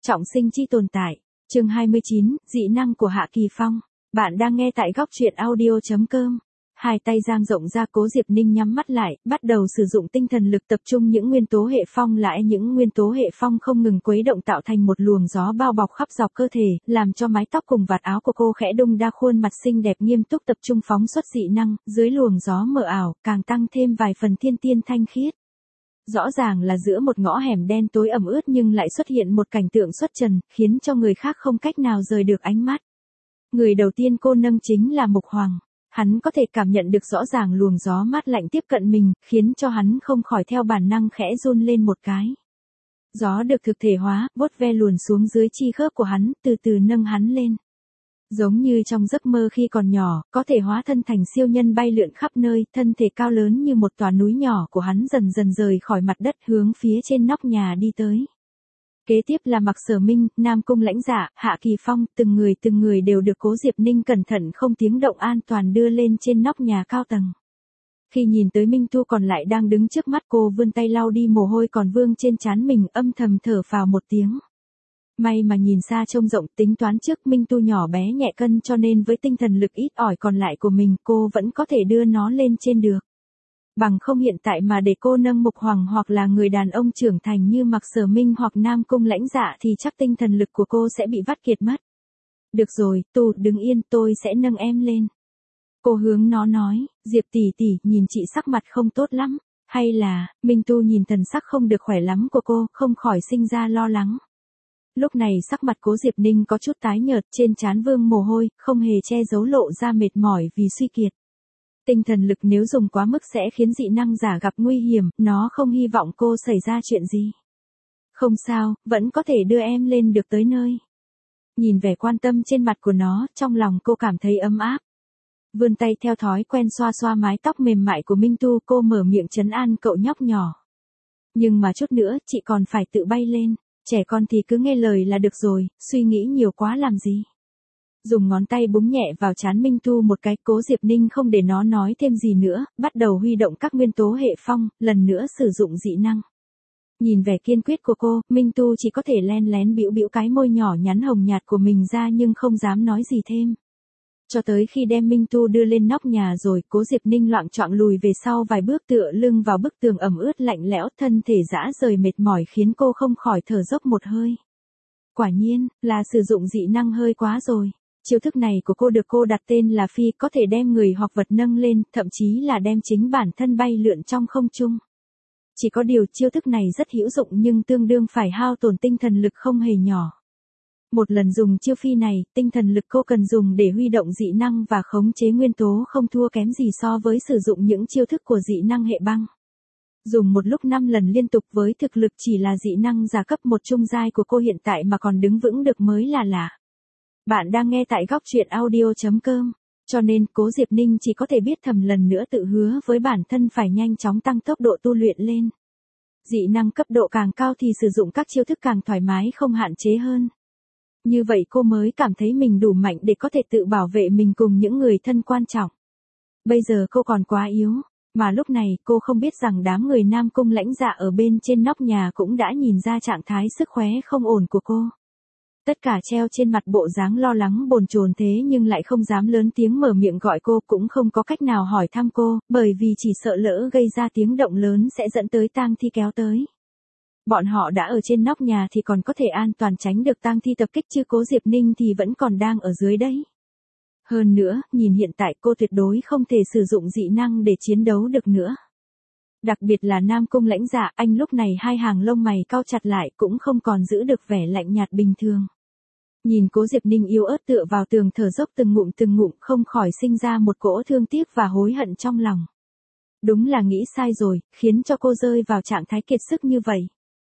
Trọng sinh chi tồn tại. Chương 29, dị năng của Hạ Kỳ Phong. Bạn đang nghe tại góc truyện audio.com. Hai tay dang rộng ra, Cố Diệp Ninh nhắm mắt lại, bắt đầu sử dụng tinh thần lực tập trung những nguyên tố hệ phong lại. Những nguyên tố hệ phong không ngừng quấy động tạo thành một luồng gió bao bọc khắp dọc cơ thể, làm cho mái tóc cùng vạt áo của cô khẽ đung đa, khuôn mặt xinh đẹp nghiêm túc tập trung phóng xuất dị năng, dưới luồng gió mờ ảo, càng tăng thêm vài phần thiên tiên thanh khiết. Rõ ràng là giữa một ngõ hẻm đen tối ẩm ướt nhưng lại xuất hiện một cảnh tượng xuất trần, khiến cho người khác không cách nào rời được ánh mắt. Người đầu tiên cô nâng chính là Mục Hoàng. Hắn có thể cảm nhận được rõ ràng luồng gió mát lạnh tiếp cận mình, khiến cho hắn không khỏi theo bản năng khẽ run lên một cái. Gió được thực thể hóa, vuốt ve luồn xuống dưới chi khớp của hắn, từ từ nâng hắn lên. Giống như trong giấc mơ khi còn nhỏ, có thể hóa thân thành siêu nhân bay lượn khắp nơi, thân thể cao lớn như một tòa núi nhỏ của hắn dần dần rời khỏi mặt đất hướng phía trên nóc nhà đi tới. Kế tiếp là Mạc Sở Minh, Nam Cung Lãnh Dạ, Hạ Kỳ Phong, từng người đều được Cố Diệp Ninh cẩn thận không tiếng động an toàn đưa lên trên nóc nhà cao tầng. Khi nhìn tới Minh Tu còn lại đang đứng trước mắt cô, vươn tay lau đi mồ hôi còn vương trên trán mình, âm thầm thở phào một tiếng. May mà nhìn xa trông rộng, tính toán trước Minh Tu nhỏ bé nhẹ cân cho nên với tinh thần lực ít ỏi còn lại của mình cô vẫn có thể đưa nó lên trên được. Bằng không hiện tại mà để cô nâng Mục Hoàng hoặc là người đàn ông trưởng thành như Mạc Sở Minh hoặc Nam Cung Lãnh Dạ thì chắc tinh thần lực của cô sẽ bị vắt kiệt mất. Được rồi, Tu đứng yên, tôi sẽ nâng em lên. Cô hướng nó nói, Diệp tỷ tỷ, nhìn chị sắc mặt không tốt lắm, hay là, Minh Tu nhìn thần sắc không được khỏe lắm của cô, không khỏi sinh ra lo lắng. Lúc này sắc mặt Cố Diệp Ninh có chút tái nhợt, trên trán vương mồ hôi, không hề che giấu lộ ra mệt mỏi vì suy kiệt. Tinh thần lực nếu dùng quá mức sẽ khiến dị năng giả gặp nguy hiểm, nó không hy vọng cô xảy ra chuyện gì. Không sao, vẫn có thể đưa em lên được tới nơi. Nhìn vẻ quan tâm trên mặt của nó, trong lòng cô cảm thấy ấm áp. Vươn tay theo thói quen xoa xoa mái tóc mềm mại của Minh Tu, cô mở miệng trấn an cậu nhóc nhỏ. Nhưng mà chút nữa, chị còn phải tự bay lên. Trẻ con thì cứ nghe lời là được rồi, suy nghĩ nhiều quá làm gì. Dùng ngón tay búng nhẹ vào trán Minh Tu một cái, Cố Diệp Ninh không để nó nói thêm gì nữa, bắt đầu huy động các nguyên tố hệ phong, lần nữa sử dụng dị năng. Nhìn vẻ kiên quyết của cô, Minh Tu chỉ có thể len lén bĩu bĩu cái môi nhỏ nhắn hồng nhạt của mình ra nhưng không dám nói gì thêm. Cho tới khi đem Minh Tu đưa lên nóc nhà rồi, Cố Diệp Ninh loạng choạng lùi về sau vài bước tựa lưng vào bức tường ẩm ướt lạnh lẽo, thân thể rã rời mệt mỏi khiến cô không khỏi thở dốc một hơi. Quả nhiên, là sử dụng dị năng hơi quá rồi. Chiêu thức này của cô được cô đặt tên là Phi, có thể đem người hoặc vật nâng lên, thậm chí là đem chính bản thân bay lượn trong không trung. Chỉ có điều chiêu thức này rất hữu dụng nhưng tương đương phải hao tổn tinh thần lực không hề nhỏ. Một lần dùng chiêu Phi này, tinh thần lực cô cần dùng để huy động dị năng và khống chế nguyên tố không thua kém gì so với sử dụng những chiêu thức của dị năng hệ băng. Dùng một lúc 5 lần liên tục với thực lực chỉ là dị năng giả cấp 1 trung giai của cô hiện tại mà còn đứng vững được mới là lạ. Bạn đang nghe tại góc truyện audio.com, cho nên Cố Diệp Ninh chỉ có thể biết thầm lần nữa tự hứa với bản thân phải nhanh chóng tăng tốc độ tu luyện lên. Dị năng cấp độ càng cao thì sử dụng các chiêu thức càng thoải mái không hạn chế hơn. Như vậy cô mới cảm thấy mình đủ mạnh để có thể tự bảo vệ mình cùng những người thân quan trọng. Bây giờ cô còn quá yếu, mà lúc này cô không biết rằng đám người Nam Cung Lãnh Dạ ở bên trên nóc nhà cũng đã nhìn ra trạng thái sức khỏe không ổn của cô. Tất cả treo trên mặt bộ dáng lo lắng bồn chồn thế nhưng lại không dám lớn tiếng mở miệng gọi cô, cũng không có cách nào hỏi thăm cô, bởi vì chỉ sợ lỡ gây ra tiếng động lớn sẽ dẫn tới tang thi kéo tới. Bọn họ đã ở trên nóc nhà thì còn có thể an toàn tránh được tang thi tập kích chứ Cố Diệp Ninh thì vẫn còn đang ở dưới đấy. Hơn nữa, nhìn hiện tại cô tuyệt đối không thể sử dụng dị năng để chiến đấu được nữa. Đặc biệt là Nam Cung Lãnh Dạ, anh lúc này hai hàng lông mày cau chặt lại cũng không còn giữ được vẻ lạnh nhạt bình thường. Nhìn Cố Diệp Ninh yếu ớt tựa vào tường thở dốc từng ngụm không khỏi sinh ra một cỗ thương tiếc và hối hận trong lòng. Đúng là nghĩ sai rồi, khiến cho cô rơi vào trạng thái kiệt sức như vậy.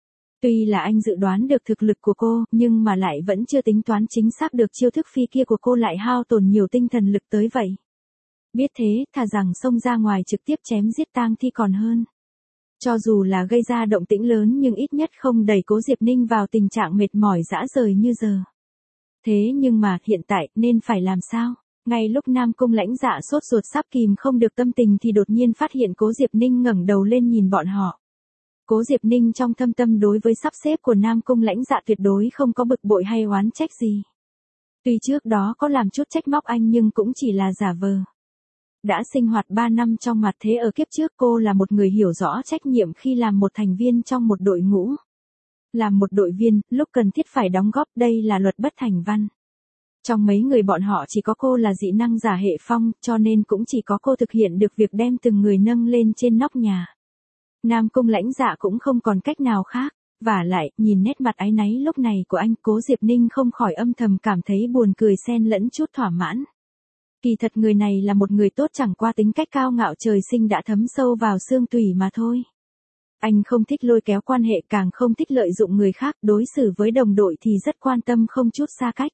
Tuy là anh dự đoán được thực lực của cô, nhưng mà lại vẫn chưa tính toán chính xác được chiêu thức Phi kia của cô lại hao tổn nhiều tinh thần lực tới vậy. Biết thế, thà rằng xông ra ngoài trực tiếp chém giết tang thi còn hơn. Cho dù là gây ra động tĩnh lớn nhưng ít nhất không đẩy Cố Diệp Ninh vào tình trạng mệt mỏi rã rời như giờ. Thế nhưng mà hiện tại nên phải làm sao? Ngay lúc Nam Cung Lãnh Dạ sốt ruột sắp kìm không được tâm tình thì đột nhiên phát hiện Cố Diệp Ninh ngẩng đầu lên nhìn bọn họ. Cố Diệp Ninh trong thâm tâm đối với sắp xếp của Nam Cung Lãnh Dạ tuyệt đối không có bực bội hay oán trách gì. Tuy trước đó có làm chút trách móc anh nhưng cũng chỉ là giả vờ. Đã sinh hoạt 3 năm trong mặt thế ở kiếp trước, cô là một người hiểu rõ trách nhiệm khi làm một thành viên trong một đội ngũ. Làm một đội viên, lúc cần thiết phải đóng góp, đây là luật bất thành văn. Trong mấy người bọn họ chỉ có cô là dị năng giả hệ phong, cho nên cũng chỉ có cô thực hiện được việc đem từng người nâng lên trên nóc nhà. Nam Cung Lãnh Dạ cũng không còn cách nào khác. Vả lại, nhìn nét mặt áy náy lúc này của anh, Cố Diệp Ninh không khỏi âm thầm cảm thấy buồn cười xen lẫn chút thỏa mãn. Kỳ thật người này là một người tốt, chẳng qua tính cách cao ngạo trời sinh đã thấm sâu vào xương tủy mà thôi. Anh không thích lôi kéo quan hệ, càng không thích lợi dụng người khác, đối xử với đồng đội thì rất quan tâm không chút xa cách.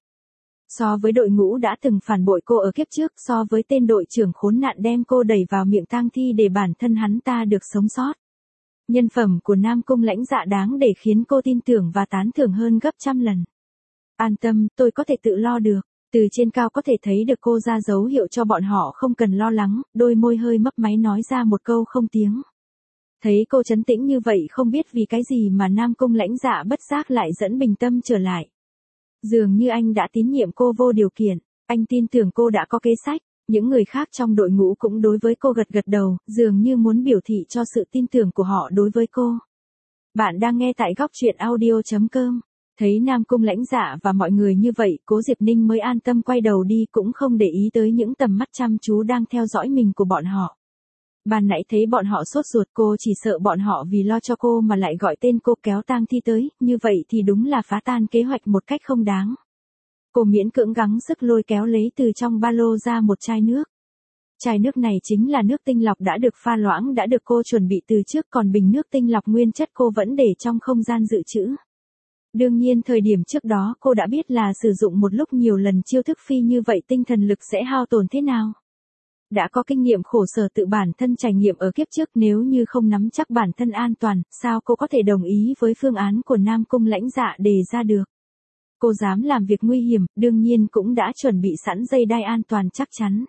So với đội ngũ đã từng phản bội cô ở kiếp trước, so với tên đội trưởng khốn nạn đem cô đẩy vào miệng tang thi để bản thân hắn ta được sống sót. Nhân phẩm của Nam Cung Lãnh Dạ đáng để khiến cô tin tưởng và tán thưởng hơn gấp trăm lần. An tâm, tôi có thể tự lo được. Từ trên cao có thể thấy được cô ra dấu hiệu cho bọn họ không cần lo lắng, đôi môi hơi mấp máy nói ra một câu không tiếng. Thấy cô trấn tĩnh như vậy, không biết vì cái gì mà Nam Cung Lãnh Dạ bất giác lại dẫn bình tâm trở lại. Dường như anh đã tín nhiệm cô vô điều kiện, anh tin tưởng cô đã có kế sách. Những người khác trong đội ngũ cũng đối với cô gật gật đầu, dường như muốn biểu thị cho sự tin tưởng của họ đối với cô. Bạn đang nghe tại góc truyện audio.com. Thấy Nam Cung Lãnh Dạ và mọi người như vậy, Cố Diệp Ninh mới an tâm quay đầu đi, cũng không để ý tới những tầm mắt chăm chú đang theo dõi mình của bọn họ. Ban nãy thấy bọn họ sốt ruột, cô chỉ sợ bọn họ vì lo cho cô mà lại gọi tên cô kéo tang thi tới, như vậy thì đúng là phá tan kế hoạch một cách không đáng. Cô miễn cưỡng gắng sức lôi kéo lấy từ trong ba lô ra một chai nước. Chai nước này chính là nước tinh lọc đã được pha loãng, đã được cô chuẩn bị từ trước, còn bình nước tinh lọc nguyên chất cô vẫn để trong không gian dự trữ. Đương nhiên thời điểm trước đó cô đã biết là sử dụng một lúc nhiều lần chiêu thức phi như vậy tinh thần lực sẽ hao tổn thế nào. Đã có kinh nghiệm khổ sở tự bản thân trải nghiệm ở kiếp trước, nếu như không nắm chắc bản thân an toàn, sao cô có thể đồng ý với phương án của Nam Cung Lãnh Dạ đề ra được. Cô dám làm việc nguy hiểm, đương nhiên cũng đã chuẩn bị sẵn dây đai an toàn chắc chắn.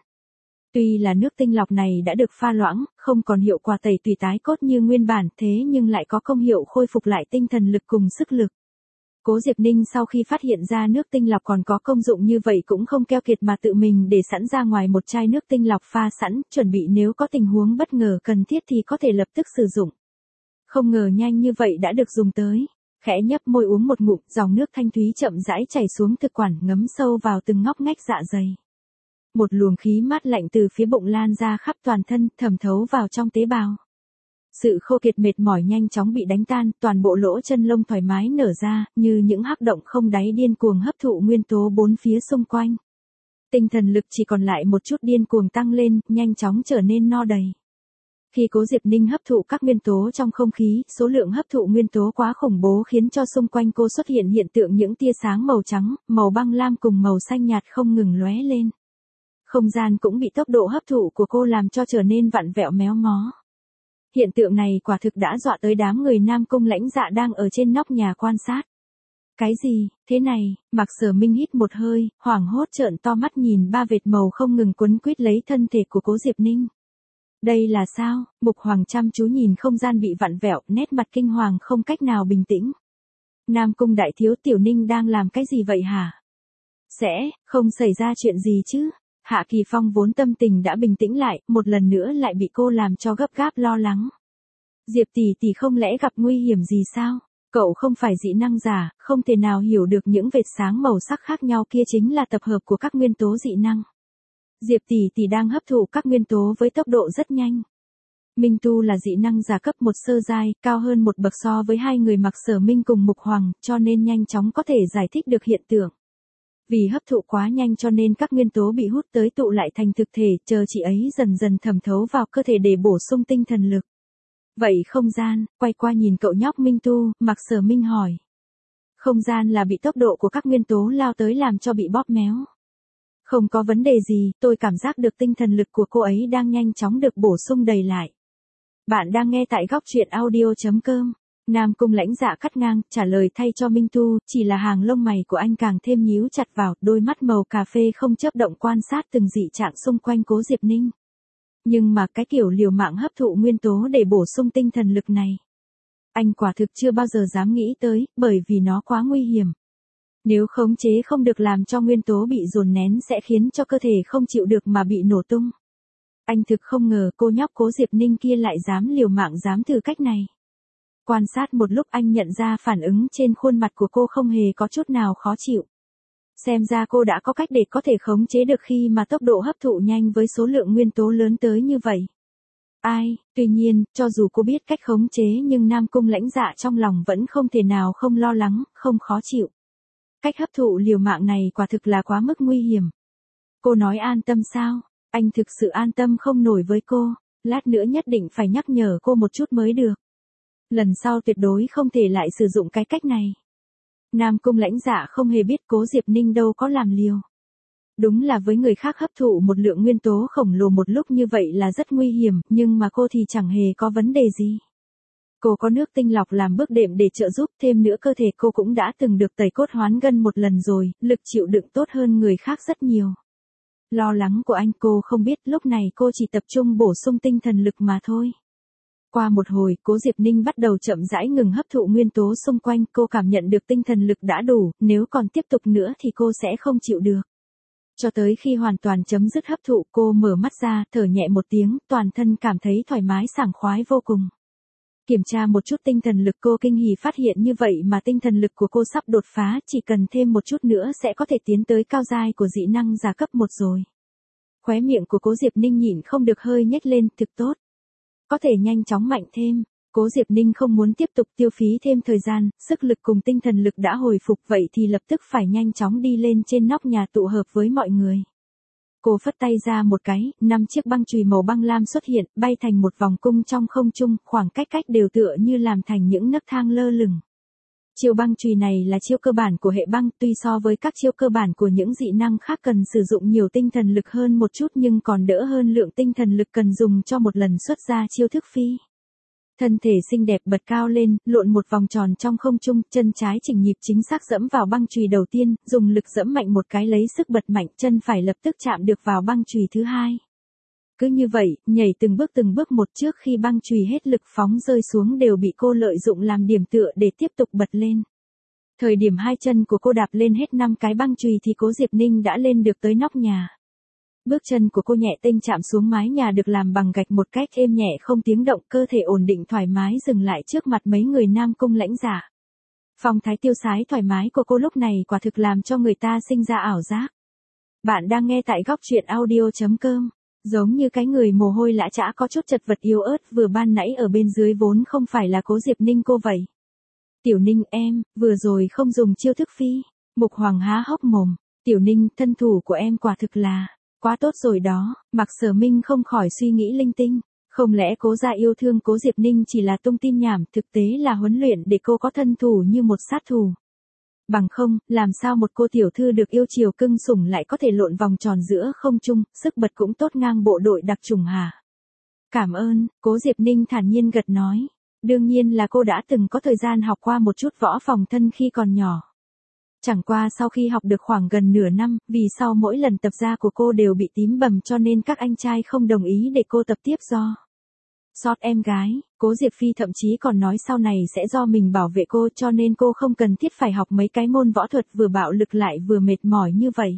Tuy là nước tinh lọc này đã được pha loãng, không còn hiệu quả tẩy tùy tái cốt như nguyên bản, thế nhưng lại có công hiệu khôi phục lại tinh thần lực cùng sức lực. Cố Diệp Ninh sau khi phát hiện ra nước tinh lọc còn có công dụng như vậy cũng không keo kiệt mà tự mình để sẵn ra ngoài một chai nước tinh lọc pha sẵn, chuẩn bị nếu có tình huống bất ngờ cần thiết thì có thể lập tức sử dụng. Không ngờ nhanh như vậy đã được dùng tới. Khẽ nhấp môi uống một ngụm, dòng nước thanh thúy chậm rãi chảy xuống thực quản, ngấm sâu vào từng ngóc ngách dạ dày. Một luồng khí mát lạnh từ phía bụng lan ra khắp toàn thân, thẩm thấu vào trong tế bào. Sự khô kiệt mệt mỏi nhanh chóng bị đánh tan, toàn bộ lỗ chân lông thoải mái nở ra, như những hắc động không đáy điên cuồng hấp thụ nguyên tố bốn phía xung quanh. Tinh thần lực chỉ còn lại một chút điên cuồng tăng lên, nhanh chóng trở nên no đầy. Khi Cố Diệp Ninh hấp thụ các nguyên tố trong không khí, số lượng hấp thụ nguyên tố quá khủng bố khiến cho xung quanh cô xuất hiện hiện tượng những tia sáng màu trắng, màu băng lam cùng màu xanh nhạt không ngừng lóe lên. Không gian cũng bị tốc độ hấp thụ của cô làm cho trở nên vặn vẹo méo mó. Hiện tượng này quả thực đã dọa tới đám người Nam Cung Lãnh Dạ đang ở trên nóc nhà quan sát. Cái gì, thế này, Mạc Sở Minh hít một hơi, hoảng hốt trợn to mắt nhìn ba vệt màu không ngừng quấn quýt lấy thân thể của Cố Diệp Ninh. Đây là sao? Mục Hoàng chăm chú nhìn không gian bị vặn vẹo, nét mặt kinh hoàng không cách nào bình tĩnh. Nam Cung đại thiếu, Tiểu Ninh đang làm cái gì vậy hả? Không xảy ra chuyện gì chứ? Hạ Kỳ Phong vốn tâm tình đã bình tĩnh lại, một lần nữa lại bị cô làm cho gấp gáp lo lắng. Diệp tỷ tỷ không lẽ gặp nguy hiểm gì sao? Cậu không phải dị năng giả, không thể nào hiểu được những vệt sáng màu sắc khác nhau kia chính là tập hợp của các nguyên tố dị năng. Diệp tỷ tỷ đang hấp thụ các nguyên tố với tốc độ rất nhanh. Minh Tu là dị năng giả cấp 1 sơ giai, cao hơn một bậc so với hai người Mạc Sở Minh cùng Mục Hoàng, cho nên nhanh chóng có thể giải thích được hiện tượng. Vì hấp thụ quá nhanh cho nên các nguyên tố bị hút tới tụ lại thành thực thể, chờ chị ấy dần dần thẩm thấu vào cơ thể để bổ sung tinh thần lực. Vậy không gian, quay qua nhìn cậu nhóc Minh Tu, Mạc Sở Minh hỏi. Không gian là bị tốc độ của các nguyên tố lao tới làm cho bị bóp méo. Không có vấn đề gì, tôi cảm giác được tinh thần lực của cô ấy đang nhanh chóng được bổ sung đầy lại. Bạn đang nghe tại góc truyện audio.com. Nam Cung Lãnh Dạ cắt ngang, trả lời thay cho Minh Tu, chỉ là hàng lông mày của anh càng thêm nhíu chặt vào, đôi mắt màu cà phê không chớp động quan sát từng dị trạng xung quanh Cố Diệp Ninh. Nhưng mà cái kiểu liều mạng hấp thụ nguyên tố để bổ sung tinh thần lực này. Anh quả thực chưa bao giờ dám nghĩ tới, bởi vì nó quá nguy hiểm. Nếu khống chế không được làm cho nguyên tố bị dồn nén sẽ khiến cho cơ thể không chịu được mà bị nổ tung. Anh thực không ngờ cô nhóc Cố Diệp Ninh kia lại dám liều mạng dám thử cách này. Quan sát một lúc anh nhận ra phản ứng trên khuôn mặt của cô không hề có chút nào khó chịu. Xem ra cô đã có cách để có thể khống chế được khi mà tốc độ hấp thụ nhanh với số lượng nguyên tố lớn tới như vậy. Tuy nhiên, cho dù cô biết cách khống chế nhưng Nam Cung Lãnh Dạ trong lòng vẫn không thể nào không lo lắng, không khó chịu. Cách hấp thụ liều mạng này quả thực là quá mức nguy hiểm. Cô nói an tâm sao? Anh thực sự an tâm không nổi với cô, lát nữa nhất định phải nhắc nhở cô một chút mới được. Lần sau tuyệt đối không thể lại sử dụng cái cách này. Nam Cung Lãnh Dạ không hề biết Cố Diệp Ninh đâu có làm liều. Đúng là với người khác hấp thụ một lượng nguyên tố khổng lồ một lúc như vậy là rất nguy hiểm, nhưng mà cô thì chẳng hề có vấn đề gì. Cô có nước tinh lọc làm bước đệm để trợ giúp, thêm nữa cơ thể cô cũng đã từng được tẩy cốt hoán gân một lần rồi, lực chịu đựng tốt hơn người khác rất nhiều. Lo lắng của anh cô không biết, lúc này cô chỉ tập trung bổ sung tinh thần lực mà thôi. Qua một hồi, Cố Diệp Ninh bắt đầu chậm rãi ngừng hấp thụ nguyên tố xung quanh, cô cảm nhận được tinh thần lực đã đủ, nếu còn tiếp tục nữa thì cô sẽ không chịu được. Cho tới khi hoàn toàn chấm dứt hấp thụ, cô mở mắt ra, thở nhẹ một tiếng, toàn thân cảm thấy thoải mái sảng khoái vô cùng. Kiểm tra một chút tinh thần lực, cô kinh hỉ phát hiện như vậy mà tinh thần lực của cô sắp đột phá, chỉ cần thêm một chút nữa sẽ có thể tiến tới cao giai của dị năng giả cấp 1 rồi. Khóe miệng của Cố Diệp Ninh nhịn không được hơi nhếch lên, thực tốt. Có thể nhanh chóng mạnh thêm. Cố Diệp Ninh không muốn tiếp tục tiêu phí thêm thời gian, sức lực cùng tinh thần lực đã hồi phục vậy thì lập tức phải nhanh chóng đi lên trên nóc nhà tụ hợp với mọi người. Cô phất tay ra một cái, 5 chiếc băng chùy màu băng lam xuất hiện, bay thành một vòng cung trong không trung, khoảng cách đều tựa như làm thành những nấc thang lơ lửng. Chiêu băng chùy này là chiêu cơ bản của hệ băng, tuy so với các chiêu cơ bản của những dị năng khác cần sử dụng nhiều tinh thần lực hơn một chút nhưng còn đỡ hơn lượng tinh thần lực cần dùng cho một lần xuất ra chiêu thức phi. Thân thể xinh đẹp bật cao lên, lộn một vòng tròn trong không trung, chân trái chỉnh nhịp chính xác dẫm vào băng chùy đầu tiên, dùng lực dẫm mạnh một cái lấy sức bật mạnh, chân phải lập tức chạm được vào băng chùy thứ hai. Cứ như vậy, nhảy từng bước một trước khi băng chùy hết lực phóng rơi xuống đều bị cô lợi dụng làm điểm tựa để tiếp tục bật lên. Thời điểm hai chân của cô đạp lên hết 5 cái băng chùy thì Cố Diệp Ninh đã lên được tới nóc nhà. Bước chân của cô nhẹ tênh chạm xuống mái nhà được làm bằng gạch một cách êm nhẹ không tiếng động, cơ thể ổn định thoải mái dừng lại trước mặt mấy người Nam Cung Lãnh Dạ. Phong thái tiêu sái thoải mái của cô lúc này quả thực làm cho người ta sinh ra ảo giác. Bạn đang nghe tại góc truyện audio.com. Giống như cái người mồ hôi lã chã có chút chật vật yếu ớt vừa ban nãy ở bên dưới vốn không phải là Cố Diệp Ninh cô vậy. Tiểu Ninh em, vừa rồi không dùng chiêu thức phi. Mục Hoàng há hốc mồm. Tiểu Ninh, thân thủ của em quả thực là quá tốt rồi đó. Mạc Sở Minh không khỏi suy nghĩ linh tinh. Không lẽ Cố gia yêu thương Cố Diệp Ninh chỉ là tung tin nhảm, thực tế là huấn luyện để cô có thân thủ như một sát thủ. Bằng không, làm sao một cô tiểu thư được yêu chiều cưng sủng lại có thể lộn vòng tròn giữa không trung, sức bật cũng tốt ngang bộ đội đặc chủng hả? Cảm ơn, Cố Diệp Ninh thản nhiên gật nói. Đương nhiên là cô đã từng có thời gian học qua một chút võ phòng thân khi còn nhỏ. Chẳng qua sau khi học được khoảng gần nửa năm, vì sau mỗi lần tập ra của cô đều bị tím bầm cho nên các anh trai không đồng ý để cô tập tiếp do sót em gái. Cố Diệp Phi thậm chí còn nói sau này sẽ do mình bảo vệ cô cho nên cô không cần thiết phải học mấy cái môn võ thuật vừa bạo lực lại vừa mệt mỏi như vậy.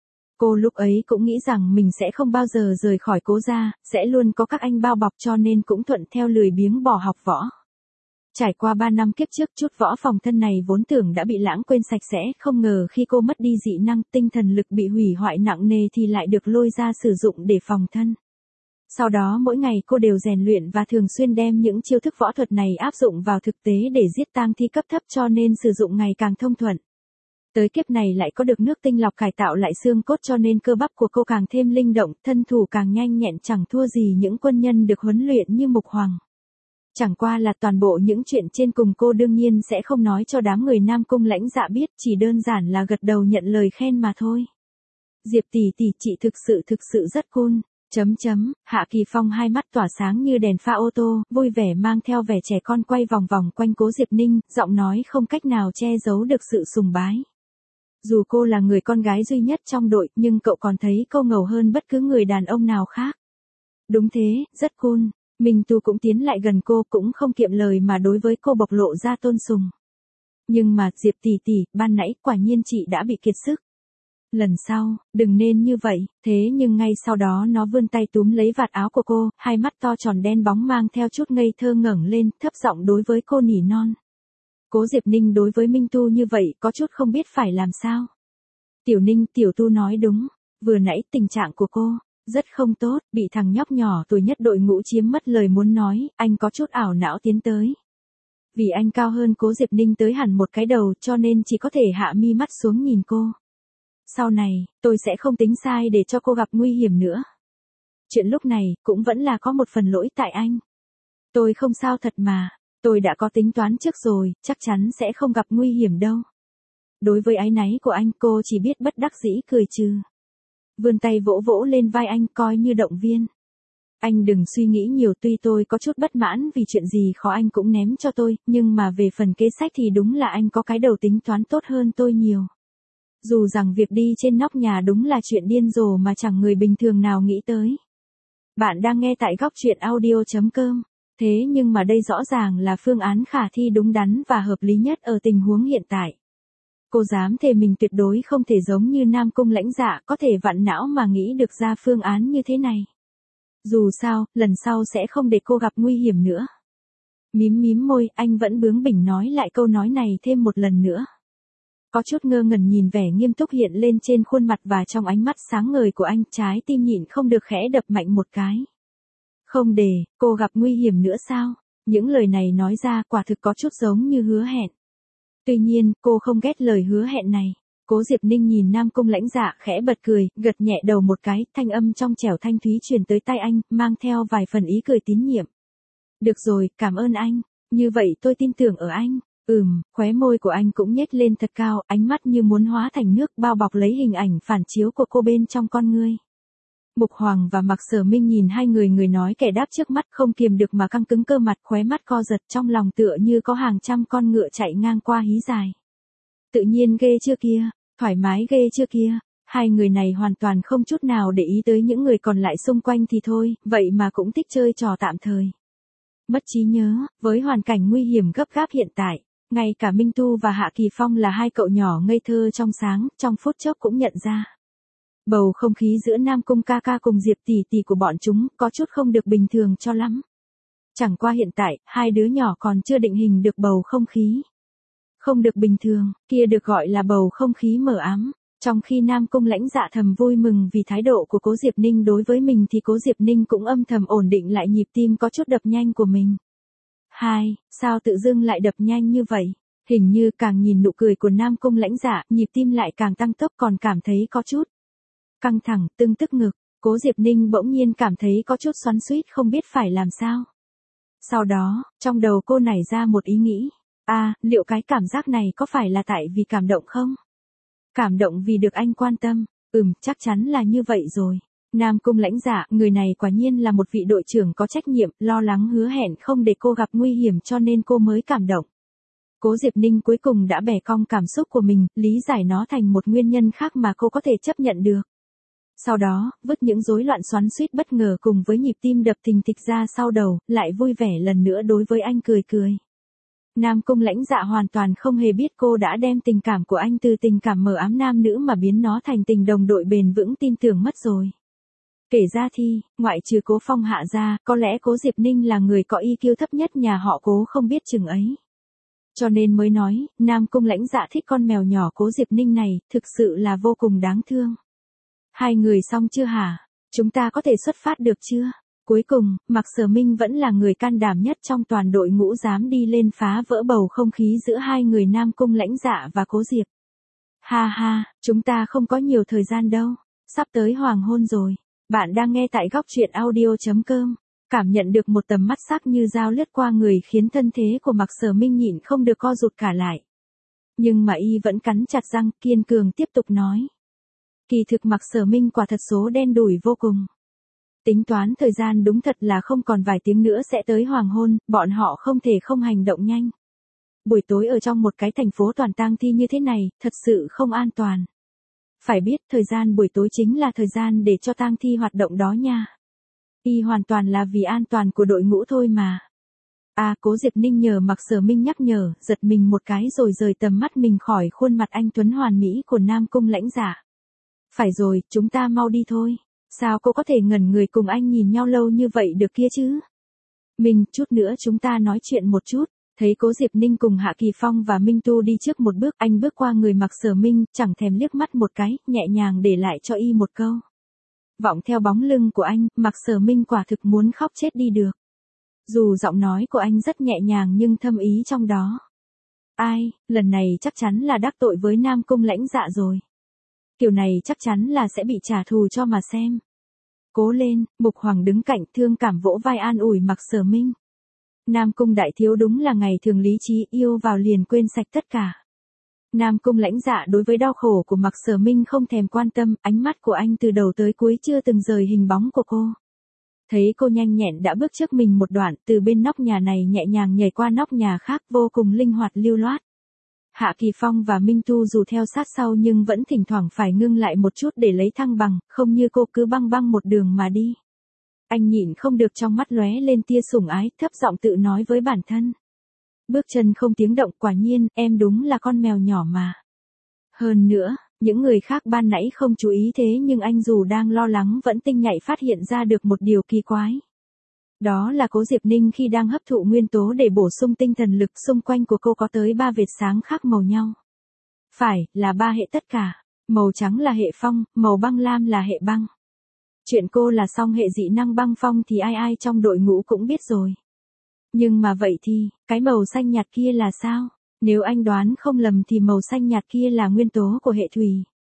Cô lúc ấy cũng nghĩ rằng mình sẽ không bao giờ rời khỏi Cố gia, sẽ luôn có các anh bao bọc cho nên cũng thuận theo lười biếng bỏ học võ. Trải qua 3 năm kiếp trước, chút võ phòng thân này vốn tưởng đã bị lãng quên sạch sẽ, không ngờ khi cô mất đi dị năng, tinh thần lực bị hủy hoại nặng nề thì lại được lôi ra sử dụng để phòng thân. Sau đó mỗi ngày cô đều rèn luyện và thường xuyên đem những chiêu thức võ thuật này áp dụng vào thực tế để giết tang thi cấp thấp cho nên sử dụng ngày càng thông thuận. Tới kiếp này lại có được nước tinh lọc cải tạo lại xương cốt cho nên cơ bắp của cô càng thêm linh động, thân thủ càng nhanh nhẹn chẳng thua gì những quân nhân được huấn luyện như Mục Hoàng. Chẳng qua là toàn bộ những chuyện trên cùng cô đương nhiên sẽ không nói cho đám người Nam Cung Lãnh Dạ biết, chỉ đơn giản là gật đầu nhận lời khen mà thôi. Diệp tỷ tỷ, chị thực sự rất cool. Hạ Kỳ Phong hai mắt tỏa sáng như đèn pha ô tô, vui vẻ mang theo vẻ trẻ con quay vòng vòng quanh Cố Diệp Ninh, giọng nói không cách nào che giấu được sự sùng bái. Dù cô là người con gái duy nhất trong đội, nhưng cậu còn thấy cô ngầu hơn bất cứ người đàn ông nào khác. Đúng thế, rất cool. Minh Tu cũng tiến lại gần cô, cũng không kiệm lời mà đối với cô bộc lộ ra tôn sùng. Nhưng mà, Diệp tỷ tỷ, ban nãy quả nhiên chị đã bị kiệt sức. Lần sau, đừng nên như vậy, thế nhưng ngay sau đó nó vươn tay túm lấy vạt áo của cô, hai mắt to tròn đen bóng mang theo chút ngây thơ ngẩng lên, thấp giọng đối với cô nỉ non. Cố Diệp Ninh đối với Minh Tu như vậy có chút không biết phải làm sao. Tiểu Ninh, Tiểu Tu nói đúng, vừa nãy tình trạng của cô rất không tốt, bị thằng nhóc nhỏ tuổi nhất đội ngũ chiếm mất lời muốn nói, anh có chút ảo não tiến tới. Vì anh cao hơn Cố Diệp Ninh tới hẳn một cái đầu cho nên chỉ có thể hạ mi mắt xuống nhìn cô. Sau này, tôi sẽ không tính sai để cho cô gặp nguy hiểm nữa. Chuyện lúc này, cũng vẫn là có một phần lỗi tại anh. Tôi không sao thật mà, tôi đã có tính toán trước rồi, chắc chắn sẽ không gặp nguy hiểm đâu. Đối với áy náy của anh, cô chỉ biết bất đắc dĩ cười trừ. Vươn tay vỗ vỗ lên vai anh coi như động viên. Anh đừng suy nghĩ nhiều, tuy tôi có chút bất mãn vì chuyện gì khó anh cũng ném cho tôi, nhưng mà về phần kế sách thì đúng là anh có cái đầu tính toán tốt hơn tôi nhiều. Dù rằng việc đi trên nóc nhà đúng là chuyện điên rồ mà chẳng người bình thường nào nghĩ tới. Bạn đang nghe tại góc truyện audio.com. Thế nhưng mà đây rõ ràng là phương án khả thi đúng đắn và hợp lý nhất ở tình huống hiện tại. Cô dám thề mình tuyệt đối không thể giống như Nam Cung Lãnh Dạ có thể vặn não mà nghĩ được ra phương án như thế này. Dù sao, lần sau sẽ không để cô gặp nguy hiểm nữa. Mím mím môi, anh vẫn bướng bỉnh nói lại câu nói này thêm một lần nữa. Có chút ngơ ngẩn nhìn vẻ nghiêm túc hiện lên trên khuôn mặt và trong ánh mắt sáng ngời của anh, trái tim nhịn không được khẽ đập mạnh một cái. Không để cô gặp nguy hiểm nữa sao? Những lời này nói ra quả thực có chút giống như hứa hẹn. Tuy nhiên, cô không ghét lời hứa hẹn này. Cố Diệp Ninh nhìn Nam Cung Lãnh Dạ khẽ bật cười, gật nhẹ đầu một cái, thanh âm trong trẻo thanh thúy truyền tới tai anh, mang theo vài phần ý cười tín nhiệm. Được rồi, cảm ơn anh. Như vậy tôi tin tưởng ở anh. Khóe môi của anh cũng nhếch lên thật cao, ánh mắt như muốn hóa thành nước bao bọc lấy hình ảnh phản chiếu của cô bên trong con ngươi. Mục Hoàng và Mạc Sở Minh nhìn hai người người nói kẻ đáp trước mắt không kiềm được mà căng cứng cơ mặt, khóe mắt co giật, trong lòng tựa như có hàng trăm con ngựa chạy ngang qua hí dài. Tự nhiên ghê chưa kia, thoải mái ghê chưa kia, hai người này hoàn toàn không chút nào để ý tới những người còn lại xung quanh thì thôi, vậy mà cũng thích chơi trò tạm thời. Mất trí nhớ, với hoàn cảnh nguy hiểm gấp gáp hiện tại, ngay cả Minh Tu và Hạ Kỳ Phong là hai cậu nhỏ ngây thơ trong sáng, trong phút chốc cũng nhận ra. Bầu không khí giữa Nam Cung ca ca cùng Diệp tỷ tỷ của bọn chúng có chút không được bình thường cho lắm. Chẳng qua hiện tại, hai đứa nhỏ còn chưa định hình được bầu không khí. Không được bình thường, kia được gọi là bầu không khí mờ ám. Trong khi Nam Cung Lãnh Dạ thầm vui mừng vì thái độ của Cố Diệp Ninh đối với mình thì Cố Diệp Ninh cũng âm thầm ổn định lại nhịp tim có chút đập nhanh của mình. Sao tự dưng lại đập nhanh như vậy? Hình như càng nhìn nụ cười của Nam Cung Lãnh Dạ, nhịp tim lại càng tăng tốc, còn cảm thấy có chút căng thẳng, tưng tức ngực. Cố Diệp Ninh bỗng nhiên cảm thấy có chút xoắn xuýt không biết phải làm sao. Sau đó, trong đầu cô nảy ra một ý nghĩ. Liệu cái cảm giác này có phải là tại vì cảm động không? Cảm động vì được anh quan tâm. Chắc chắn là như vậy rồi. Nam Cung Lãnh Dạ, người này quả nhiên là một vị đội trưởng có trách nhiệm, lo lắng hứa hẹn không để cô gặp nguy hiểm cho nên cô mới cảm động. Cố Diệp Ninh cuối cùng đã bẻ cong cảm xúc của mình, lý giải nó thành một nguyên nhân khác mà cô có thể chấp nhận được. Sau đó, vứt những rối loạn xoắn xuýt bất ngờ cùng với nhịp tim đập thình thịch ra sau đầu, lại vui vẻ lần nữa đối với anh cười cười. Nam Cung Lãnh Dạ hoàn toàn không hề biết cô đã đem tình cảm của anh từ tình cảm mờ ám nam nữ mà biến nó thành tình đồng đội bền vững tin tưởng mất rồi. Kể ra thì, ngoại trừ Cố Phong Hạ ra, có lẽ Cố Diệp Ninh là người có IQ thấp nhất nhà họ Cố không biết chừng ấy. Cho nên mới nói, Nam Cung Lãnh Dạ thích con mèo nhỏ Cố Diệp Ninh này, thực sự là vô cùng đáng thương. Hai người xong chưa hả? Chúng ta có thể xuất phát được chưa? Cuối cùng, Mạc Sở Minh vẫn là người can đảm nhất trong toàn đội ngũ dám đi lên phá vỡ bầu không khí giữa hai người Nam Cung Lãnh Dạ và Cố Diệp. Chúng ta không có nhiều thời gian đâu. Sắp tới hoàng hôn rồi. Bạn đang nghe tại góc truyện audio.com. Cảm nhận được một tầm mắt sắc như dao lướt qua người khiến thân thế của Mạc Sở Minh nhịn không được co rụt cả lại. Nhưng mà y vẫn cắn chặt răng, kiên cường tiếp tục nói. Kỳ thực Mạc Sở Minh quả thật số đen đủi vô cùng. Tính toán thời gian đúng thật là không còn vài tiếng nữa sẽ tới hoàng hôn, bọn họ không thể không hành động nhanh. Buổi tối ở trong một cái thành phố toàn tang thi như thế này, thật sự không an toàn. Phải biết, thời gian buổi tối chính là thời gian để cho tang thi hoạt động đó nha. Y hoàn toàn là vì an toàn của đội ngũ thôi mà. Cố Diệp Ninh nhờ Mạc Sở Minh nhắc nhở, giật mình một cái rồi rời tầm mắt mình khỏi khuôn mặt anh tuấn hoàn mỹ của Nam Cung Lãnh Dạ. Phải rồi, chúng ta mau đi thôi. Sao cô có thể ngẩn người cùng anh nhìn nhau lâu như vậy được kia chứ? Mình, chút nữa chúng ta nói chuyện một chút. Thấy Cố Diệp Ninh cùng Hạ Kỳ Phong và Minh Tu đi trước một bước, anh bước qua người Mạc Sở Minh, chẳng thèm liếc mắt một cái, nhẹ nhàng để lại cho y một câu. Vọng theo bóng lưng của anh, Mạc Sở Minh quả thực muốn khóc chết đi được. Dù giọng nói của anh rất nhẹ nhàng nhưng thâm ý trong đó. Lần này chắc chắn là đắc tội với Nam Cung Lãnh Dạ rồi. Kiểu này chắc chắn là sẽ bị trả thù cho mà xem. Cố lên, Mục Hoàng đứng cạnh thương cảm vỗ vai an ủi Mạc Sở Minh. Nam Cung đại thiếu đúng là ngày thường lý trí yêu vào liền quên sạch tất cả. Nam Cung Lãnh Dạ đối với đau khổ của Mạc Sở Minh không thèm quan tâm, ánh mắt của anh từ đầu tới cuối chưa từng rời hình bóng của cô. Thấy cô nhanh nhẹn đã bước trước mình một đoạn, từ bên nóc nhà này nhẹ nhàng nhảy qua nóc nhà khác, vô cùng linh hoạt lưu loát. Hạ Kỳ Phong và Minh Tu dù theo sát sau nhưng vẫn thỉnh thoảng phải ngưng lại một chút để lấy thăng bằng, không như cô cứ băng băng một đường mà đi. Anh nhịn không được trong mắt lóe lên tia sủng ái, thấp giọng tự nói với bản thân. Bước chân không tiếng động, quả nhiên, em đúng là con mèo nhỏ mà. Hơn nữa, những người khác ban nãy không chú ý thế nhưng anh dù đang lo lắng vẫn tinh nhạy phát hiện ra được một điều kỳ quái. Đó là Cố Diệp Ninh khi đang hấp thụ nguyên tố để bổ sung tinh thần lực, xung quanh của cô có tới 3 vệt sáng khác màu nhau. Phải, là 3 hệ tất cả. Màu trắng là hệ phong, màu băng lam là hệ băng. Chuyện cô là song hệ dị năng băng phong thì ai trong đội ngũ cũng biết rồi. Nhưng mà vậy thì, cái màu xanh nhạt kia là sao? Nếu anh đoán không lầm thì màu xanh nhạt kia là nguyên tố của hệ thủy.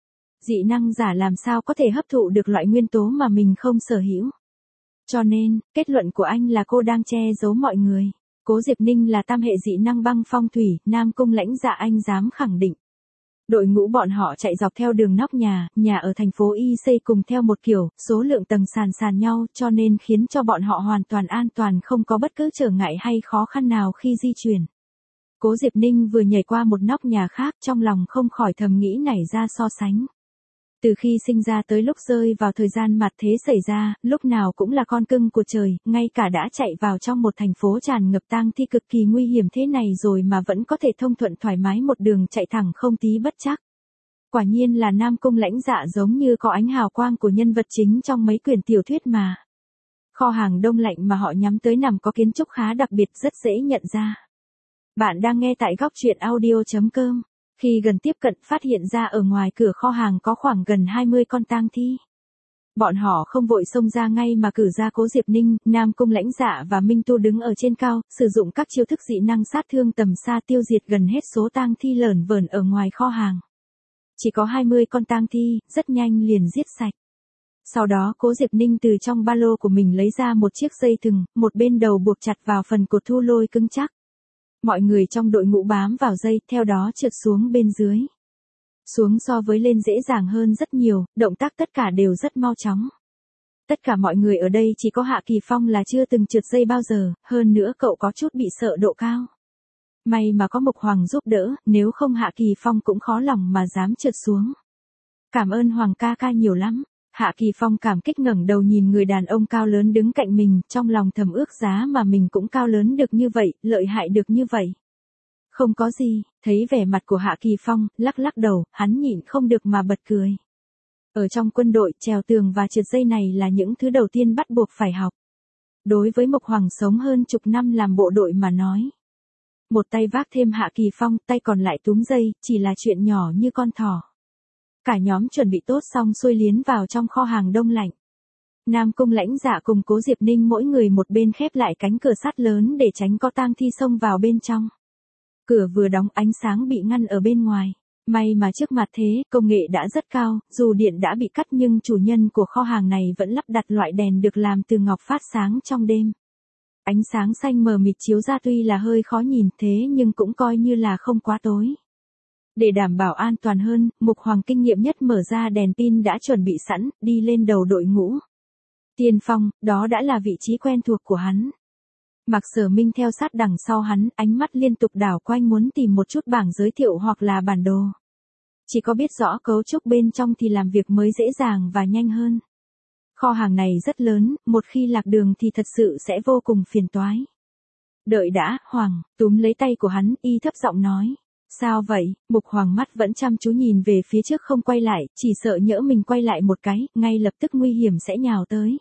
Dị năng giả làm sao có thể hấp thụ được loại nguyên tố mà mình không sở hữu. Cho nên, kết luận của anh là cô đang che giấu mọi người. Cố Diệp Ninh là tam hệ dị năng băng phong thủy, Nam Cung Lãnh Dạ anh dám khẳng định. Đội ngũ bọn họ chạy dọc theo đường nóc nhà ở thành phố Y xây cùng theo một kiểu, số lượng tầng sàn nhau cho nên khiến cho bọn họ hoàn toàn an toàn, không có bất cứ trở ngại hay khó khăn nào khi di chuyển. Cố Diệp Ninh vừa nhảy qua một nóc nhà khác, trong lòng không khỏi thầm nghĩ nảy ra so sánh. Từ khi sinh ra tới lúc rơi vào thời gian mặt thế xảy ra, lúc nào cũng là con cưng của trời, ngay cả đã chạy vào trong một thành phố tràn ngập tang thi cực kỳ nguy hiểm thế này rồi mà vẫn có thể thông thuận thoải mái một đường chạy thẳng không tí bất trắc. Quả nhiên là Nam Cung Lãnh Dạ giống như có ánh hào quang của nhân vật chính trong mấy quyển tiểu thuyết mà. Kho hàng đông lạnh mà họ nhắm tới nằm có kiến trúc khá đặc biệt, rất dễ nhận ra. Bạn đang nghe tại góc truyện audio.com. Khi gần tiếp cận phát hiện ra ở ngoài cửa kho hàng có khoảng gần 20 con tang thi. Bọn họ không vội xông ra ngay mà cử ra Cố Diệp Ninh, Nam Cung Lãnh Dạ và Minh Tu đứng ở trên cao, sử dụng các chiêu thức dị năng sát thương tầm xa tiêu diệt gần hết số tang thi lởn vởn ở ngoài kho hàng. Chỉ có 20 con tang thi, rất nhanh liền giết sạch. Sau đó Cố Diệp Ninh từ trong ba lô của mình lấy ra một chiếc dây thừng, một bên đầu buộc chặt vào phần cột thu lôi cứng chắc. Mọi người trong đội ngũ bám vào dây, theo đó trượt xuống bên dưới. Xuống so với lên dễ dàng hơn rất nhiều, động tác tất cả đều rất mau chóng. Tất cả mọi người ở đây chỉ có Hạ Kỳ Phong là chưa từng trượt dây bao giờ, hơn nữa cậu có chút bị sợ độ cao. May mà có Mục Hoàng giúp đỡ, nếu không Hạ Kỳ Phong cũng khó lòng mà dám trượt xuống. Cảm ơn Hoàng ca ca nhiều lắm. Hạ Kỳ Phong cảm kích ngẩng đầu nhìn người đàn ông cao lớn đứng cạnh mình, trong lòng thầm ước giá mà mình cũng cao lớn được như vậy, lợi hại được như vậy. Không có gì, thấy vẻ mặt của Hạ Kỳ Phong, lắc lắc đầu, hắn nhịn không được mà bật cười. Ở trong quân đội, trèo tường và trượt dây này là những thứ đầu tiên bắt buộc phải học. Đối với Mục Hoàng sống hơn chục năm làm bộ đội mà nói. Một tay vác thêm Hạ Kỳ Phong, tay còn lại túm dây, chỉ là chuyện nhỏ như con thỏ. Cả nhóm chuẩn bị tốt xong xuôi liến vào trong kho hàng đông lạnh. Nam Cung Lãnh Dạ cùng Cố Diệp Ninh mỗi người một bên khép lại cánh cửa sắt lớn để tránh có tang thi xông vào bên trong. Cửa vừa đóng ánh sáng bị ngăn ở bên ngoài. May mà trước mặt thế, công nghệ đã rất cao, dù điện đã bị cắt nhưng chủ nhân của kho hàng này vẫn lắp đặt loại đèn được làm từ ngọc phát sáng trong đêm. Ánh sáng xanh mờ mịt chiếu ra tuy là hơi khó nhìn thế nhưng cũng coi như là không quá tối. Để đảm bảo an toàn hơn, Mục Hoàng kinh nghiệm nhất mở ra đèn pin đã chuẩn bị sẵn, đi lên đầu đội ngũ. Tiên phong, đó đã là vị trí quen thuộc của hắn. Mạc Sở Minh theo sát đằng sau hắn, ánh mắt liên tục đảo quanh muốn tìm một chút bảng giới thiệu hoặc là bản đồ. Chỉ có biết rõ cấu trúc bên trong thì làm việc mới dễ dàng và nhanh hơn. Kho hàng này rất lớn, một khi lạc đường thì thật sự sẽ vô cùng phiền toái. Đợi đã, Hoàng, túm lấy tay của hắn, y thấp giọng nói. Sao vậy? Mục Hoàng mắt vẫn chăm chú nhìn về phía trước không quay lại, chỉ sợ nhỡ mình quay lại một cái, ngay lập tức nguy hiểm sẽ nhào tới.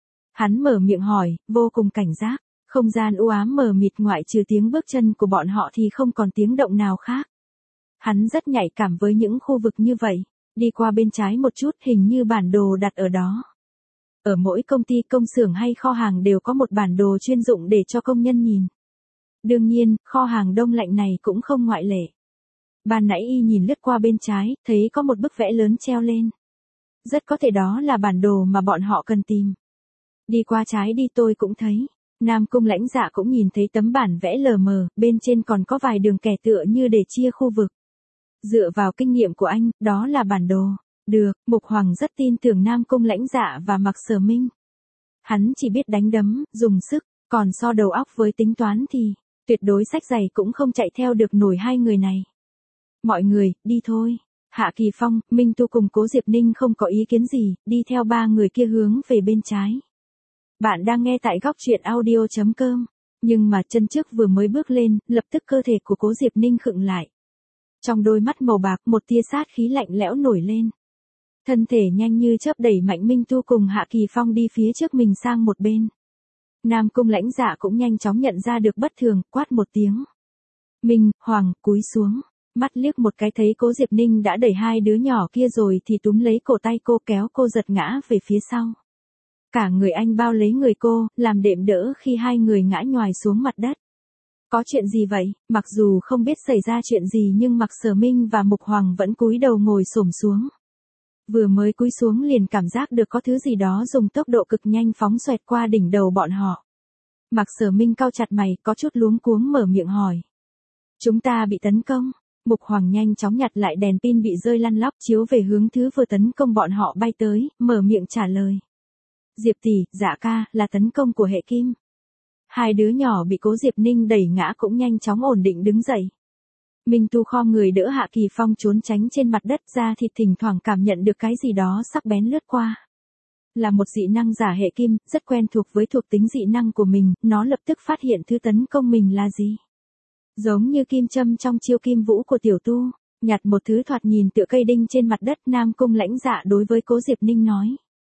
Hắn mở miệng hỏi, vô cùng cảnh giác. Không gian u ám mờ mịt ngoại trừ tiếng bước chân của bọn họ thì không còn tiếng động nào khác. Hắn rất nhạy cảm với những khu vực như vậy. Đi qua bên trái một chút, hình như bản đồ đặt ở đó. Ở mỗi công ty, công xưởng hay kho hàng đều có một bản đồ chuyên dụng để cho công nhân nhìn. Đương nhiên, kho hàng đông lạnh này cũng không ngoại lệ. Ban nãy y nhìn lướt qua bên trái, thấy có một bức vẽ lớn treo lên. Rất có thể đó là bản đồ mà bọn họ cần tìm. Đi qua trái đi tôi cũng thấy. Nam Cung Lãnh Dạ cũng nhìn thấy tấm bản vẽ lờ mờ, bên trên còn có vài đường kẻ tựa như để chia khu vực. Dựa vào kinh nghiệm của anh, đó là bản đồ. Được, Mục Hoàng rất tin tưởng Nam Cung Lãnh Dạ và Mạc Sở Minh. Hắn chỉ biết đánh đấm, dùng sức, còn so đầu óc với tính toán thì, tuyệt đối sách giày cũng không chạy theo được nổi hai người này. Mọi người, đi thôi. Hạ Kỳ Phong, Minh Tu cùng Cố Diệp Ninh không có ý kiến gì, đi theo ba người kia hướng về bên trái. Bạn đang nghe tại góc truyện audio.com. Nhưng mà chân trước vừa mới bước lên, lập tức cơ thể của Cố Diệp Ninh khựng lại. Trong đôi mắt màu bạc một tia sát khí lạnh lẽo nổi lên. Thân thể nhanh như chớp đẩy mạnh Minh Tu cùng Hạ Kỳ Phong đi phía trước mình sang một bên. Nam Cung Lãnh Dạ cũng nhanh chóng nhận ra được bất thường, quát một tiếng. Minh, Hoàng, cúi xuống. Mắt liếc một cái thấy Cố Diệp Ninh đã đẩy hai đứa nhỏ kia rồi thì túm lấy cổ tay cô kéo cô giật ngã về phía sau. Cả người anh bao lấy người cô, làm đệm đỡ khi hai người ngã nhoài xuống mặt đất. Có chuyện gì vậy? Mặc dù không biết xảy ra chuyện gì nhưng Mạc Sở Minh và Mục Hoàng vẫn cúi đầu ngồi xổm xuống. Vừa mới cúi xuống liền cảm giác được có thứ gì đó dùng tốc độ cực nhanh phóng xoẹt qua đỉnh đầu bọn họ. Mạc Sở Minh cau chặt mày, có chút luống cuống mở miệng hỏi. Chúng ta bị tấn công. Mục Hoàng nhanh chóng nhặt lại đèn pin bị rơi lăn lóc chiếu về hướng thứ vừa tấn công bọn họ bay tới, mở miệng trả lời. Diệp tỷ, Dạ ca, là tấn công của hệ kim. Hai đứa nhỏ bị Cố Diệp Ninh đẩy ngã cũng nhanh chóng ổn định đứng dậy. Minh Tu khom người đỡ Hạ Kỳ Phong trốn tránh trên mặt đất ra thì thỉnh thoảng cảm nhận được cái gì đó sắc bén lướt qua. Là một dị năng giả hệ kim, rất quen thuộc với thuộc tính dị năng của mình, nó lập tức phát hiện thứ tấn công mình là gì. Giống như kim châm trong chiêu kim vũ của tiểu tu, nhặt một thứ thoạt nhìn tựa cây đinh trên mặt đất. Nam Cung Lãnh Dạ đối với Cố Diệp Ninh nói.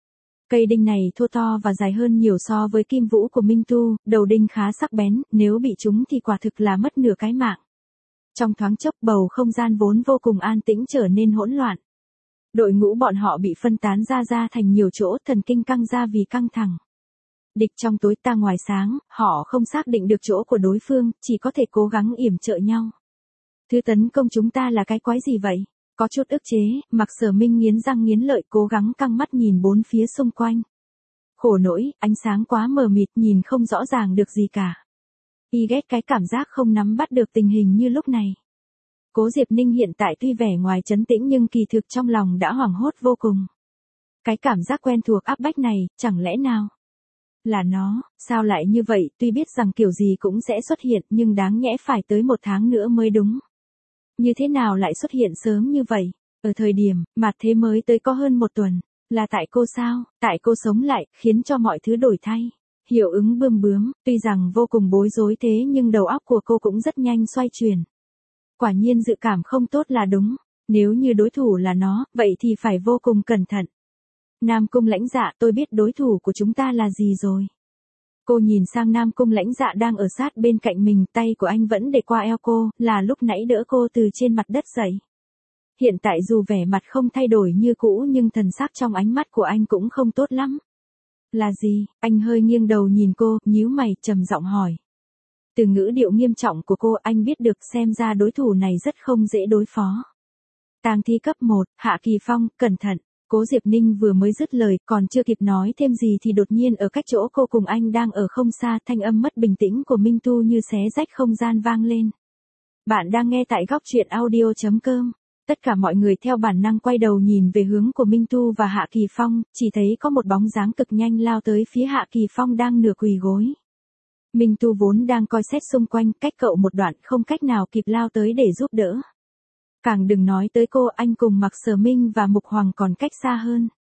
Cây đinh này thô to và dài hơn nhiều so với kim vũ của Minh Tu, đầu đinh khá sắc bén, nếu bị trúng thì quả thực là mất nửa cái mạng. Trong thoáng chốc bầu không gian vốn vô cùng an tĩnh trở nên hỗn loạn. Đội ngũ bọn họ bị phân tán ra thành nhiều chỗ, thần kinh căng ra vì căng thẳng. Địch trong tối ta ngoài sáng, họ không xác định được chỗ của đối phương, chỉ có thể cố gắng yểm trợ nhau. Thứ tấn công chúng ta là cái quái gì vậy? Có chút ức chế, Mạc Sở Minh nghiến răng nghiến lợi cố gắng căng mắt nhìn bốn phía xung quanh. Khổ nỗi, ánh sáng quá mờ mịt nhìn không rõ ràng được gì cả. Y ghét cái cảm giác không nắm bắt được tình hình như lúc này. Cố Diệp Ninh hiện tại tuy vẻ ngoài trấn tĩnh nhưng kỳ thực trong lòng đã hoảng hốt vô cùng. Cái cảm giác quen thuộc áp bách này, chẳng lẽ nào là nó, sao lại như vậy, tuy biết rằng kiểu gì cũng sẽ xuất hiện nhưng đáng nhẽ phải tới 1 tháng nữa mới đúng. Như thế nào lại xuất hiện sớm như vậy, ở thời điểm mà thế mới tới có hơn 1 tuần, là tại cô sao, tại cô sống lại, khiến cho mọi thứ đổi thay. Hiệu ứng bươm bướm, tuy rằng vô cùng bối rối thế nhưng đầu óc của cô cũng rất nhanh xoay chuyển. Quả nhiên dự cảm không tốt là đúng, nếu như đối thủ là nó, vậy thì phải vô cùng cẩn thận. Nam Cung Lãnh Dạ, tôi biết đối thủ của chúng ta là gì rồi. Cô nhìn sang Nam Cung Lãnh Dạ đang ở sát bên cạnh mình, tay của anh vẫn để qua eo cô, là lúc nãy đỡ cô từ trên mặt đất dậy. Hiện tại dù vẻ mặt không thay đổi như cũ nhưng thần sắc trong ánh mắt của anh cũng không tốt lắm. Là gì? Anh hơi nghiêng đầu nhìn cô, nhíu mày, trầm giọng hỏi. Từ ngữ điệu nghiêm trọng của cô anh biết được xem ra đối thủ này rất không dễ đối phó. Tang thi cấp 1, Hạ Kỳ Phong, cẩn thận. Cố Diệp Ninh vừa mới dứt lời, còn chưa kịp nói thêm gì thì đột nhiên ở cách chỗ cô cùng anh đang ở không xa, thanh âm mất bình tĩnh của Minh Tu như xé rách không gian vang lên. Bạn đang nghe tại góc truyện audio.com. Tất cả mọi người theo bản năng quay đầu nhìn về hướng của Minh Tu và Hạ Kỳ Phong, chỉ thấy có một bóng dáng cực nhanh lao tới phía Hạ Kỳ Phong đang nửa quỳ gối. Minh Tu vốn đang coi xét xung quanh, cách cậu một đoạn không cách nào kịp lao tới để giúp đỡ. Càng đừng nói tới cô, anh cùng Mạc Sở Minh và Mục Hoàng còn cách xa hơn.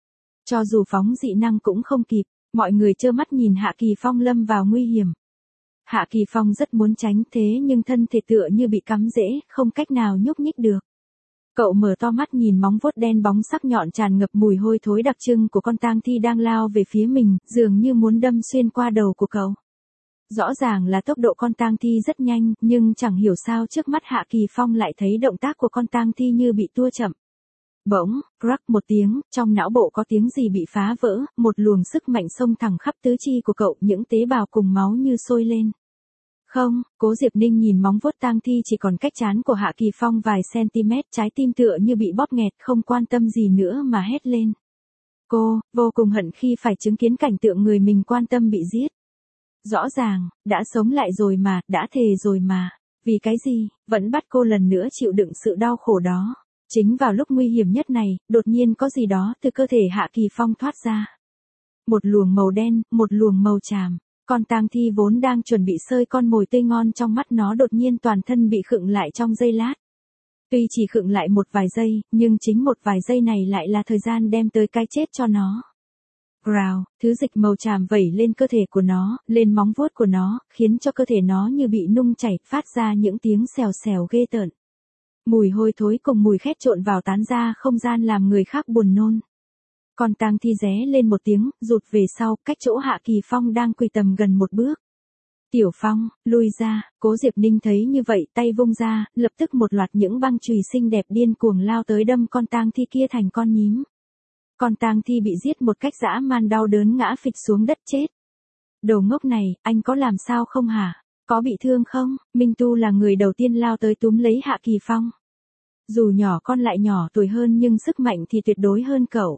Cho dù phóng dị năng cũng không kịp, mọi người trơ mắt nhìn Hạ Kỳ Phong lâm vào nguy hiểm. Hạ Kỳ Phong rất muốn tránh thế nhưng thân thể tựa như bị cắm rễ, không cách nào nhúc nhích được. Cậu mở to mắt nhìn móng vuốt đen bóng sắc nhọn tràn ngập mùi hôi thối đặc trưng của con tang thi đang lao về phía mình, dường như muốn đâm xuyên qua đầu của cậu. Rõ ràng là tốc độ con tang thi rất nhanh, nhưng chẳng hiểu sao trước mắt Hạ Kỳ Phong lại thấy động tác của con tang thi như bị tua chậm. Bỗng, crack một tiếng, trong não bộ có tiếng gì bị phá vỡ, một luồng sức mạnh xông thẳng khắp tứ chi của cậu, những tế bào cùng máu như sôi lên. Không, Cố Diệp Ninh nhìn móng vuốt tang thi chỉ còn cách trán của Hạ Kỳ Phong vài cm, trái tim tựa như bị bóp nghẹt, không quan tâm gì nữa mà hét lên. Cô, vô cùng hận khi phải chứng kiến cảnh tượng người mình quan tâm bị giết. Rõ ràng, đã sống lại rồi mà, đã thề rồi mà. Vì cái gì, vẫn bắt cô lần nữa chịu đựng sự đau khổ đó. Chính vào lúc nguy hiểm nhất này, đột nhiên có gì đó từ cơ thể Hạ Kỳ Phong thoát ra. Một luồng màu đen, một luồng màu tràm. Con tang thi vốn đang chuẩn bị sơi con mồi tươi ngon trong mắt nó đột nhiên toàn thân bị khựng lại trong giây lát. Tuy chỉ khựng lại một vài giây, nhưng chính một vài giây này lại là thời gian đem tới cái chết cho nó. Growl, thứ dịch màu tràm vẩy lên cơ thể của nó, lên móng vuốt của nó, khiến cho cơ thể nó như bị nung chảy, phát ra những tiếng xèo xèo ghê tởn. Mùi hôi thối cùng mùi khét trộn vào tán ra không gian làm người khác buồn nôn. Con tang thi ré lên một tiếng, rụt về sau, cách chỗ Hạ Kỳ Phong đang quỳ tầm gần một bước. Tiểu Phong, lui ra, Cố Diệp Ninh thấy như vậy, tay vung ra, lập tức một loạt những băng chùy xinh đẹp điên cuồng lao tới đâm con tang thi kia thành con nhím. Con tang thi bị giết một cách dã man đau đớn ngã phịch xuống đất chết. Đồ ngốc này, anh có làm sao không hả? Có bị thương không? Minh Tu là người đầu tiên lao tới túm lấy Hạ Kỳ Phong. Dù nhỏ con lại nhỏ tuổi hơn nhưng sức mạnh thì tuyệt đối hơn cậu.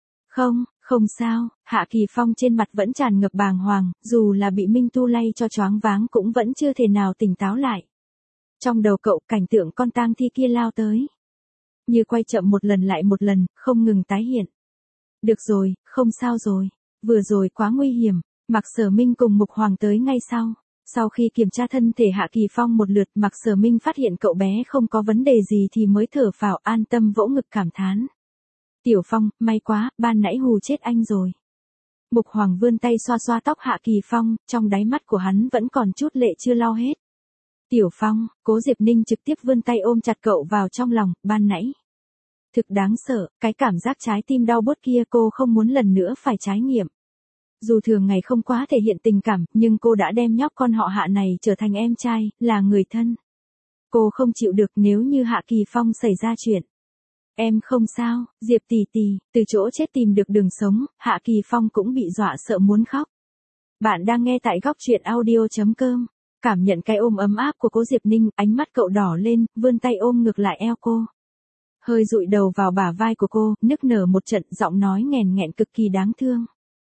Không sao, Hạ Kỳ Phong trên mặt vẫn tràn ngập bàng hoàng, dù là bị Minh Tu lay cho choáng váng cũng vẫn chưa thể nào tỉnh táo lại. Trong đầu cậu, cảnh tượng con tang thi kia lao tới. Như quay chậm một lần lại một lần, không ngừng tái hiện. Được rồi, không sao rồi. Vừa rồi quá nguy hiểm, Mạc Sở Minh cùng Mục Hoàng tới ngay sau. Sau khi kiểm tra thân thể Hạ Kỳ Phong một lượt, Mạc Sở Minh phát hiện cậu bé không có vấn đề gì thì mới thở phào an tâm vỗ ngực cảm thán. Tiểu Phong, may quá, ban nãy hù chết anh rồi. Mục Hoàng vươn tay xoa xoa tóc Hạ Kỳ Phong, trong đáy mắt của hắn vẫn còn chút lệ chưa lau hết. Tiểu Phong, Cố Diệp Ninh trực tiếp vươn tay ôm chặt cậu vào trong lòng, ban nãy. Thực đáng sợ, cái cảm giác trái tim đau buốt kia cô không muốn lần nữa phải trải nghiệm. Dù thường ngày không quá thể hiện tình cảm, nhưng cô đã đem nhóc con họ Hạ này trở thành em trai, là người thân. Cô không chịu được nếu như Hạ Kỳ Phong xảy ra chuyện. Em không sao, Diệp tỷ tỷ, từ chỗ chết tìm được đường sống, Hạ Kỳ Phong cũng bị dọa sợ muốn khóc. Bạn đang nghe tại góc truyện audio.com. Cảm nhận cái ôm ấm áp của Cố Diệp Ninh, ánh mắt cậu đỏ lên, vươn tay ôm ngược lại eo cô. Hơi dụi đầu vào bả vai của cô, nức nở một trận, giọng nói nghèn nghẹn cực kỳ đáng thương.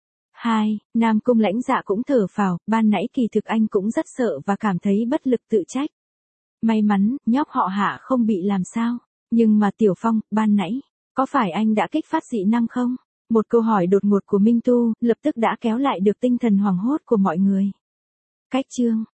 Nam Cung Lãnh Dạ cũng thở phào, ban nãy kỳ thực anh cũng rất sợ và cảm thấy bất lực tự trách. May mắn, nhóc họ Hạ không bị làm sao. Nhưng mà Tiểu Phong, ban nãy, có phải anh đã kích phát dị năng không? Một câu hỏi đột ngột của Minh Tu, lập tức đã kéo lại được tinh thần hoảng hốt của mọi người. Cách chương